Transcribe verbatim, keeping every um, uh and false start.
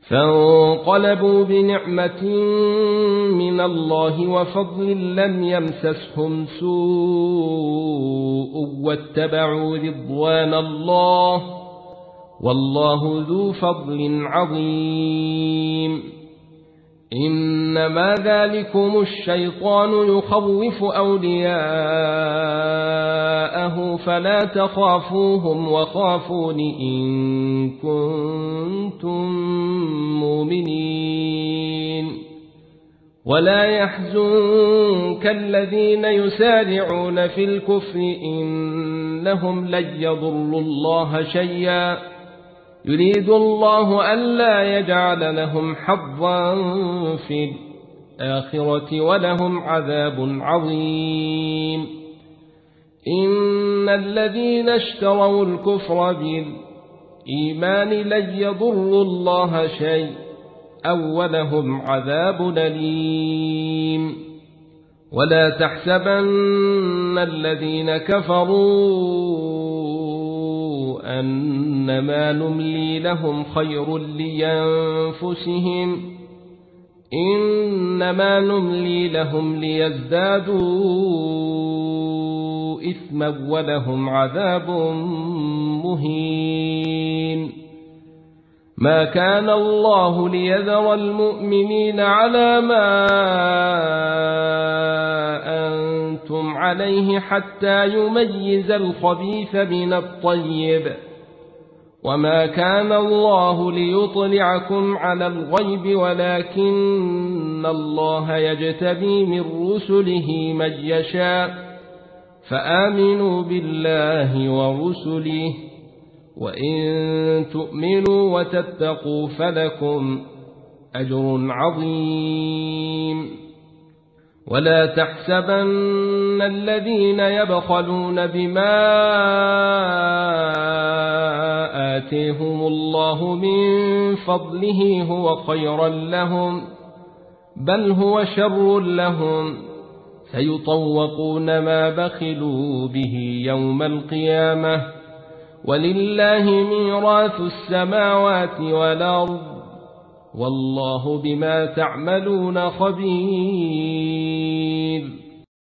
فانقلبوا بنعمة من الله وفضل لم يمسسهم سوء واتبعوا رضوان الله والله ذو فضل عظيم. إنما ذلكم الشيطان يخوف أولياءه فلا تخافوهم وخافون إن كنتم مؤمنين. ولا يحزنك الذين يسارعون في الكفر إنهم لن يضروا الله شيئا يريد الله ألا يجعل لهم حظا في الآخرة ولهم عذاب عظيم. إن الذين اشتروا الكفر بالإيمان لن يضروا الله شيئا ولهم عذاب أليم. ولا تحسبن الذين كفروا أنما نملي لهم خير لأنفسهم إنما نملي لهم ليزدادوا إثما ولهم عذاب مهين. ما كان الله ليذر المؤمنين على ما أنتم عليه حتى يميز الخبيث من الطيب وما كان الله ليطلعكم على الغيب ولكن الله يجتبي من رسله من يشاء فآمنوا بالله ورسله وإن تؤمنوا وتتقوا فلكم أجر عظيم. ولا تحسبن الذين يبخلون بما آتيهم الله من فضله هو خيرا لهم بل هو شر لهم سيطوقون ما بخلوا به يوم القيامة ولله ميراث السماوات والأرض والله بما تعملون خبير.